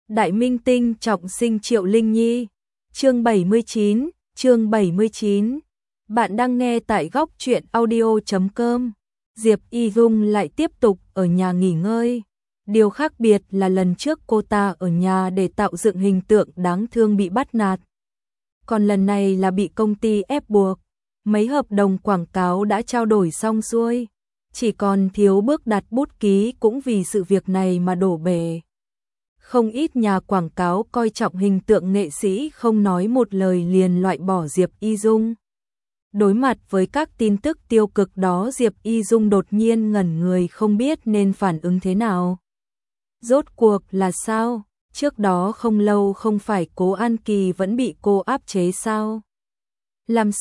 Đại minh tinh trọng sinh Triệu Linh Nhi. Chương 79. Bạn đang nghe tại góc truyện audio.com. Diệp Y Dung lại tiếp tục ở nhà nghỉ ngơi. Điều khác biệt là lần trước cô ta ở nhà để tạo dựng hình tượng đáng thương bị bắt nạt. Còn lần này là bị công ty ép buộc. Mấy hợp đồng quảng cáo đã trao đổi xong xuôi. Chỉ còn thiếu bước đặt bút ký cũng vì sự việc này mà đổ bể. Không ít nhà quảng cáo coi trọng hình tượng nghệ sĩ không nói một lời liền loại bỏ Diệp Y Dung. Đối mặt với các tin tức tiêu cực đó, Diệp Y Dung đột nhiên ngẩn người không biết nên phản ứng thế nào. Rốt cuộc là sao? Trước đó không lâu không phải Cố An Kỳ vẫn bị cô áp chế sao? Làm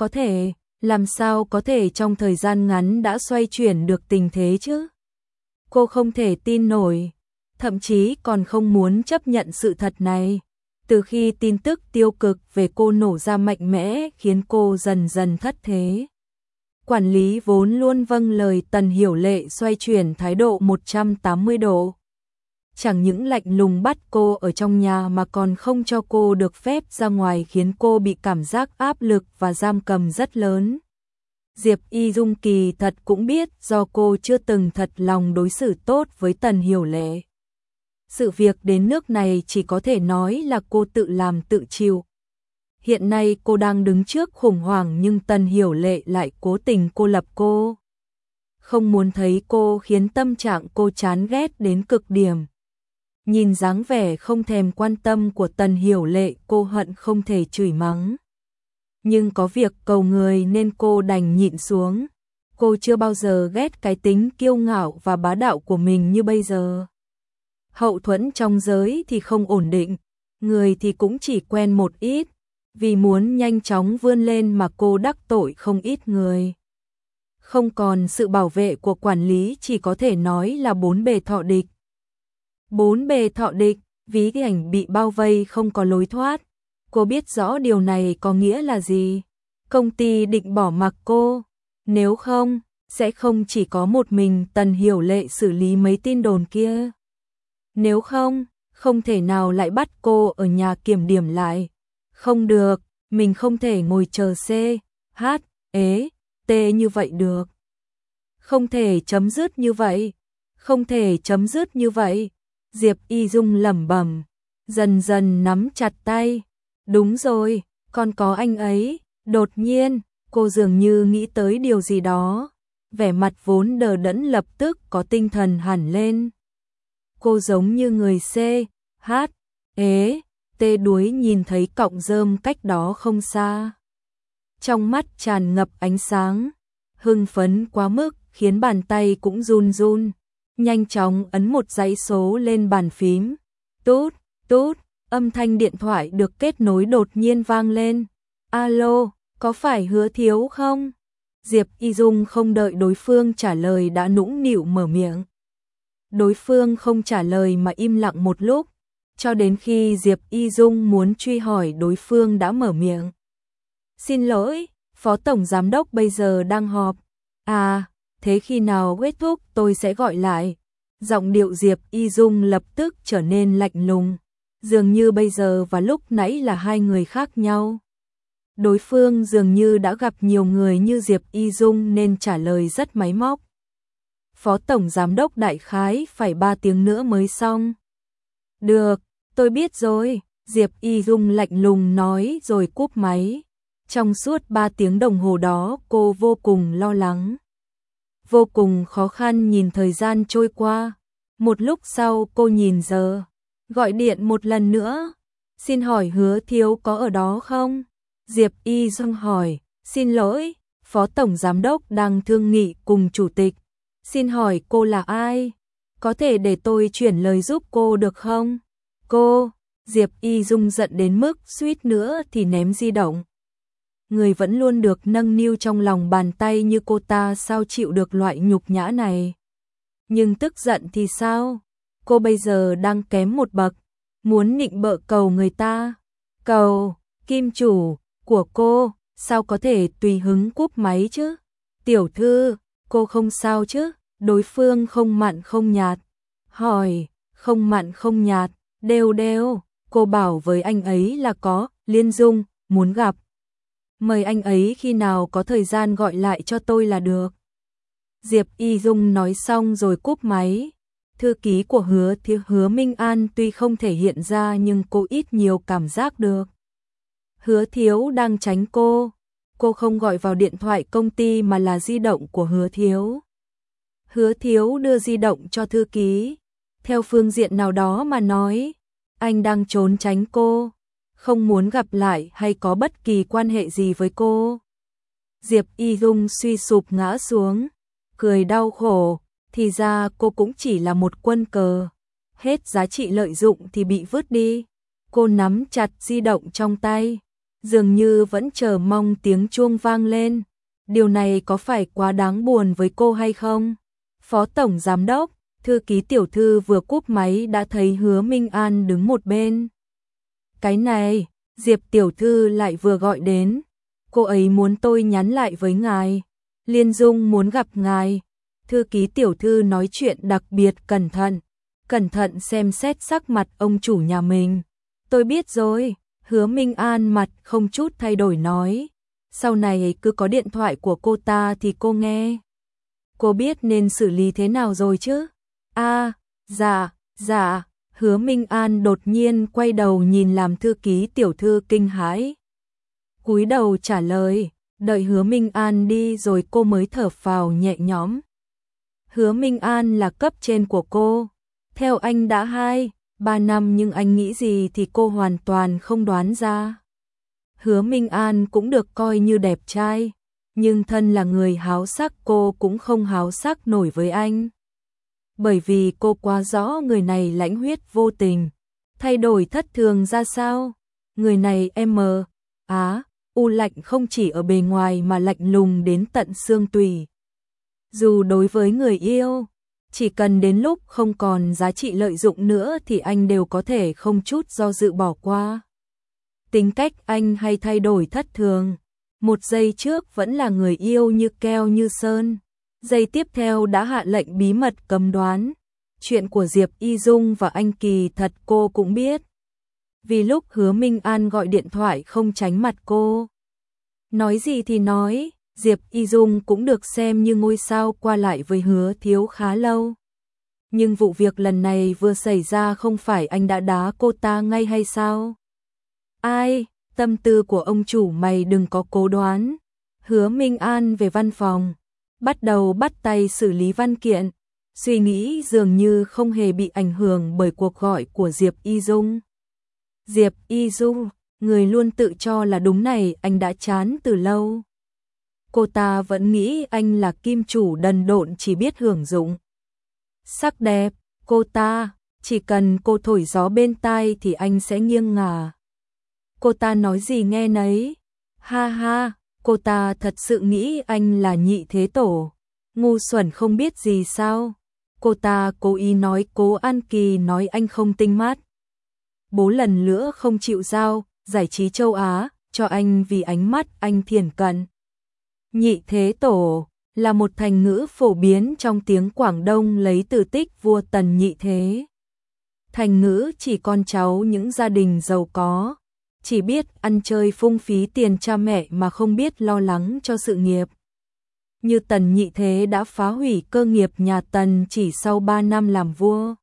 sao có thể trong thời gian ngắn đã xoay chuyển được tình thế chứ? Cô không thể tin nổi, thậm chí còn không muốn chấp nhận sự thật này. Từ khi tin tức tiêu cực về cô nổ ra mạnh mẽ khiến cô dần dần thất thế. Quản lý vốn luôn vâng lời Tần Hiểu Lệ xoay chuyển thái độ 180 độ. Chẳng những lạnh lùng bắt cô ở trong nhà mà còn không cho cô được phép ra ngoài, khiến cô bị cảm giác áp lực và giam cầm rất lớn. Diệp Y Dung kỳ thật cũng biết do cô chưa từng thật lòng đối xử tốt với Tần Hiểu Lệ. Sự việc đến nước này chỉ có thể nói là cô tự làm tự chịu. Hiện nay cô đang đứng trước khủng hoảng nhưng Tần Hiểu Lệ lại cố tình cô lập cô. Không muốn thấy cô khiến tâm trạng cô chán ghét đến cực điểm. Nhìn dáng vẻ không thèm quan tâm của Tần Hiểu Lệ, cô hận không thể chửi mắng. Nhưng có việc cầu người nên cô đành nhịn xuống. Cô chưa bao giờ ghét cái tính kiêu ngạo và bá đạo của mình như bây giờ. Hậu thuẫn trong giới thì không ổn định, người thì cũng chỉ quen một ít. Vì muốn nhanh chóng vươn lên mà cô đắc tội không ít người. Không còn sự bảo vệ của quản lý, chỉ có thể nói là bốn bề thọ địch. Bốn bề thọ địch, ví ảnh bị bao vây không có lối thoát. Cô biết rõ điều này có nghĩa là gì. Công ty định bỏ mặc cô. Nếu không, sẽ không chỉ có một mình Tần Hiểu Lệ xử lý mấy tin đồn kia. Nếu không, không thể nào lại bắt cô ở nhà kiểm điểm lại. Không được, mình không thể ngồi chờ C, H, E, T như vậy được. Không thể chấm dứt như vậy. Không thể chấm dứt như vậy. Diệp Y Dung lẩm bẩm, dần dần nắm chặt tay. Đúng rồi, còn có anh ấy. Đột nhiên, cô dường như nghĩ tới điều gì đó. Vẻ mặt vốn đờ đẫn lập tức có tinh thần hẳn lên. Cô giống như người C, H, E, T đuối nhìn thấy cọng rơm cách đó không xa. Trong mắt tràn ngập ánh sáng, hưng phấn quá mức khiến bàn tay cũng run run. Nhanh chóng ấn một dãy số lên bàn phím. Tút, tút, âm thanh điện thoại được kết nối đột nhiên vang lên. Alo, có phải Hứa Thiếu không? Diệp Y Dung không đợi đối phương trả lời đã nũng nịu mở miệng. Đối phương không trả lời mà im lặng một lúc, cho đến khi Diệp Y Dung muốn truy hỏi đối phương đã mở miệng. Xin lỗi, Phó Tổng Giám đốc bây giờ đang họp. À, thế khi nào kết thúc tôi sẽ gọi lại. Giọng điệu Diệp Y Dung lập tức trở nên lạnh lùng. Dường như bây giờ và lúc nãy là hai người khác nhau. Đối phương dường như đã gặp nhiều người như Diệp Y Dung nên trả lời rất máy móc. Phó Tổng Giám đốc đại khái phải 3 tiếng nữa mới xong. Được, tôi biết rồi, Diệp Y Dung lạnh lùng nói rồi cúp máy. Trong suốt 3 tiếng đồng hồ đó cô vô cùng lo lắng. Vô cùng khó khăn nhìn thời gian trôi qua. Một lúc sau cô nhìn giờ. Gọi điện một lần nữa. Xin hỏi Hứa Thiếu có ở đó không? Diệp Y Dung hỏi. Xin lỗi, Phó Tổng Giám đốc đang thương nghị cùng Chủ tịch. Xin hỏi cô là ai? Có thể để tôi chuyển lời giúp cô được không? Cô, Diệp Y Dung giận đến mức suýt nữa thì ném di động. Người vẫn luôn được nâng niu trong lòng bàn tay như cô ta sao chịu được loại nhục nhã này. Nhưng tức giận thì sao? Cô bây giờ đang kém một bậc, muốn nịnh bợ cầu người ta. Cầu, kim chủ của cô, sao có thể tùy hứng cúp máy chứ? Tiểu thư, cô không sao chứ? Đối phương không mặn không nhạt. Hỏi, không mặn không nhạt, Đều đều, cô bảo với anh ấy là có, Liên Dung, muốn gặp. Mời anh ấy khi nào có thời gian gọi lại cho tôi là được. Diệp Y Dung nói xong rồi cúp máy. Thư ký của Hứa Minh An tuy không thể hiện ra nhưng cô ít nhiều cảm giác được. Hứa Thiếu đang tránh cô. Cô không gọi vào điện thoại công ty mà là di động của Hứa Thiếu. Hứa Thiếu đưa di động cho thư ký. Theo phương diện nào đó mà nói, anh đang trốn tránh cô, không muốn gặp lại hay có bất kỳ quan hệ gì với cô. Diệp Y Dung suy sụp ngã xuống, cười đau khổ, thì ra cô cũng chỉ là một quân cờ, hết giá trị lợi dụng thì bị vứt đi. Cô nắm chặt di động trong tay, dường như vẫn chờ mong tiếng chuông vang lên. Điều này có phải quá đáng buồn với cô hay không? Phó Tổng Giám đốc, thư ký tiểu thư vừa cúp máy đã thấy Hứa Minh An đứng một bên. Cái này, Diệp tiểu thư lại vừa gọi đến. Cô ấy muốn tôi nhắn lại với ngài. Liên Dung muốn gặp ngài. Thư ký tiểu thư nói chuyện đặc biệt cẩn thận xem xét sắc mặt ông chủ nhà mình. Tôi biết rồi, Hứa Minh An mặt không chút thay đổi nói. Sau này cứ có điện thoại của cô ta thì cô nghe. Cô biết nên xử lý thế nào rồi chứ? Dạ. Hứa Minh An đột nhiên quay đầu nhìn làm thư ký tiểu thư kinh hãi. Cúi đầu trả lời, đợi Hứa Minh An đi rồi cô mới thở phào nhẹ nhõm. Hứa Minh An là cấp trên của cô. Theo anh đã 2-3 năm nhưng anh nghĩ gì thì cô hoàn toàn không đoán ra. Hứa Minh An cũng được coi như đẹp trai, nhưng thân là người háo sắc cô cũng không háo sắc nổi với anh. Bởi vì cô quá rõ người này lãnh huyết vô tình, thay đổi thất thường ra sao. Người này u lạnh không chỉ ở bề ngoài mà lạnh lùng đến tận xương tủy. Dù đối với người yêu, chỉ cần đến lúc không còn giá trị lợi dụng nữa thì anh đều có thể không chút do dự bỏ qua. Tính cách anh hay thay đổi thất thường. Một giây trước vẫn là người yêu như keo như sơn. Giây tiếp theo đã hạ lệnh bí mật cấm đoán. Chuyện của Diệp Y Dung và anh Kỳ thật cô cũng biết. Vì lúc Hứa Minh An gọi điện thoại không tránh mặt cô. Nói gì thì nói, Diệp Y Dung cũng được xem như ngôi sao qua lại với Hứa Thiếu khá lâu. Nhưng vụ việc lần này vừa xảy ra không phải anh đã đá cô ta ngay hay sao? Ai, tâm tư của ông chủ mày đừng có cố đoán. Hứa Minh An về văn phòng, bắt đầu bắt tay xử lý văn kiện, suy nghĩ dường như không hề bị ảnh hưởng bởi cuộc gọi của Diệp Y Dung. Diệp Y Dung, người luôn tự cho là đúng này anh đã chán từ lâu. Cô ta vẫn nghĩ anh là kim chủ đần độn chỉ biết hưởng dụng. Sắc đẹp, cô ta, chỉ cần cô thổi gió bên tai thì anh sẽ nghiêng ngả. Cô ta nói gì nghe nấy. Ha ha, cô ta thật sự nghĩ anh là nhị thế tổ. Ngu xuẩn không biết gì sao. Cô ta cố ý nói Cố An Kỳ nói anh không tinh mắt. Bố lần nữa không chịu giao giải trí châu Á cho anh vì ánh mắt anh thiển cận. Nhị thế tổ là một thành ngữ phổ biến trong tiếng Quảng Đông lấy từ tích vua Tần nhị thế. Thành ngữ chỉ con cháu những gia đình giàu có, chỉ biết ăn chơi phung phí tiền cha mẹ mà không biết lo lắng cho sự nghiệp. Như Tần nhị thế đã phá hủy cơ nghiệp nhà Tần chỉ sau 3 năm làm vua.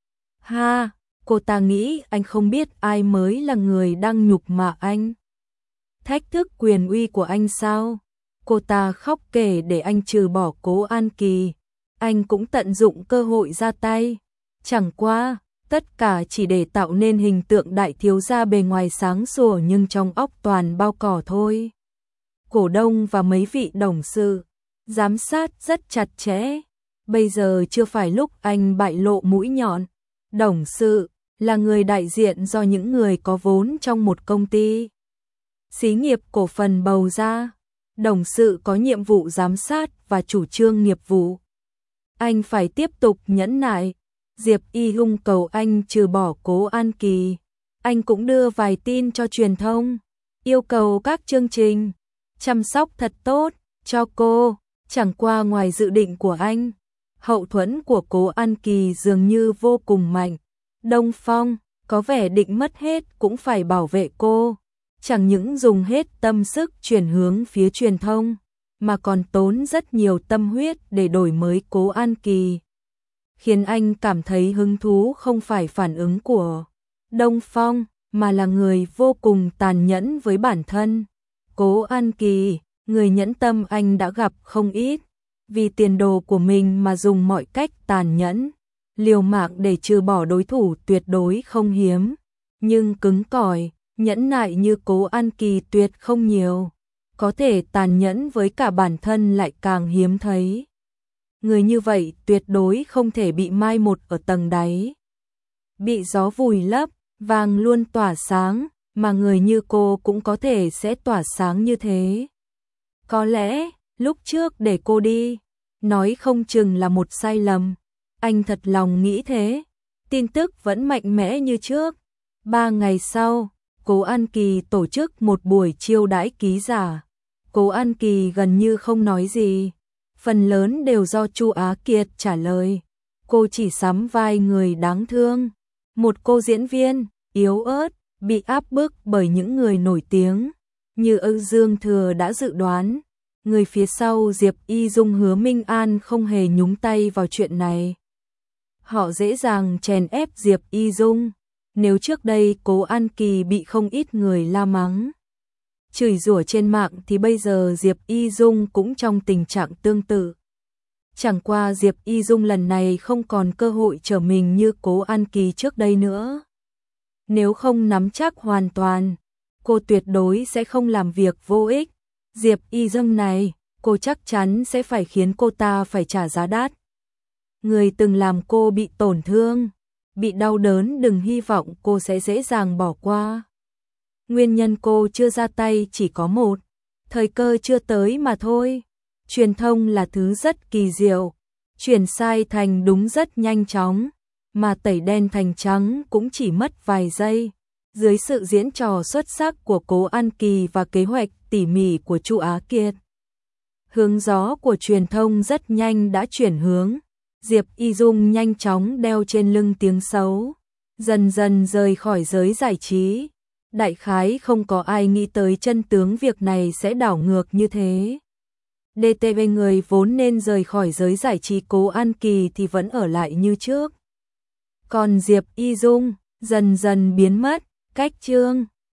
Ha, cô ta nghĩ anh không biết ai mới là người đang nhục mạ anh. Thách thức quyền uy của anh sao? Cô ta khóc kể để anh trừ bỏ Cố An Kỳ. Anh cũng tận dụng cơ hội ra tay. Chẳng qua, tất cả chỉ để tạo nên hình tượng đại thiếu gia bề ngoài sáng sủa nhưng trong óc toàn bao cỏ thôi. Cổ đông và mấy vị董sự giám sát rất chặt chẽ. Bây giờ chưa phải lúc anh bại lộ mũi nhọn.董sự là người đại diện do những người có vốn trong một công ty xí nghiệp cổ phần bầu ra.董sự có nhiệm vụ giám sát và chủ trương nghiệp vụ. Anh phải tiếp tục nhẫn nại. Diệp Y Dung cầu anh trừ bỏ Cố An Kỳ. Anh cũng đưa vài tin cho truyền thông, yêu cầu các chương trình chăm sóc thật tốt cho cô. Chẳng qua ngoài dự định của anh, hậu thuẫn của Cố An Kỳ dường như vô cùng mạnh. Đông Phong, có vẻ định mất hết cũng phải bảo vệ cô, chẳng những dùng hết tâm sức chuyển hướng phía truyền thông, mà còn tốn rất nhiều tâm huyết để đổi mới Cố An Kỳ. Khiến anh cảm thấy hứng thú không phải phản ứng của Đông Phong, mà là người vô cùng tàn nhẫn với bản thân. Cố An Kỳ, người nhẫn tâm anh đã gặp không ít, vì tiền đồ của mình mà dùng mọi cách tàn nhẫn, liều mạng để trừ bỏ đối thủ tuyệt đối không hiếm, nhưng cứng cỏi, nhẫn nại như Cố An Kỳ tuyệt không nhiều, có thể tàn nhẫn với cả bản thân lại càng hiếm thấy. Người như vậy tuyệt đối không thể bị mai một ở tầng đáy, bị gió vùi lấp, vàng luôn tỏa sáng, mà người như cô cũng có thể sẽ tỏa sáng như thế. Có lẽ, lúc trước để cô đi, nói không chừng là một sai lầm. Anh thật lòng nghĩ thế. Tin tức vẫn mạnh mẽ như trước. 3 ngày sau, Cố An Kỳ tổ chức một buổi chiêu đãi ký giả. Cố An Kỳ gần như không nói gì. Phần lớn đều do Chu Á Kiệt trả lời. Cô chỉ sắm vai người đáng thương. Một cô diễn viên, yếu ớt, bị áp bức bởi những người nổi tiếng. Như Âu Dương Thừa đã dự đoán. Người phía sau Diệp Y Dung Hứa Minh An không hề nhúng tay vào chuyện này. Họ dễ dàng chèn ép Diệp Y Dung. Nếu trước đây Cố An Kỳ bị không ít người la mắng, chửi rủa trên mạng thì bây giờ Diệp Y Dung cũng trong tình trạng tương tự. Chẳng qua Diệp Y Dung lần này không còn cơ hội trở mình như Cố An Kỳ trước đây nữa. Nếu không nắm chắc hoàn toàn, cô tuyệt đối sẽ không làm việc vô ích. Diệp Y Dung này, cô chắc chắn sẽ phải khiến cô ta phải trả giá đắt. Người từng làm cô bị tổn thương, bị đau đớn đừng hy vọng cô sẽ dễ dàng bỏ qua. Nguyên nhân cô chưa ra tay chỉ có một, thời cơ chưa tới mà thôi. Truyền thông là thứ rất kỳ diệu, chuyển sai thành đúng rất nhanh chóng, mà tẩy đen thành trắng cũng chỉ mất vài giây. Dưới sự diễn trò xuất sắc của Cố An Kỳ và kế hoạch tỉ mỉ của Chu Á Kiệt, hướng gió của truyền thông rất nhanh đã chuyển hướng. Diệp Y Dung nhanh chóng đeo trên lưng tiếng xấu, dần dần rời khỏi giới giải trí. Đại khái không có ai nghĩ tới chân tướng việc này sẽ đảo ngược như thế. DTV người vốn nên rời khỏi giới giải trí Cố An Kỳ thì vẫn ở lại như trước. Còn Diệp Y Dung dần dần biến mất. Cách chương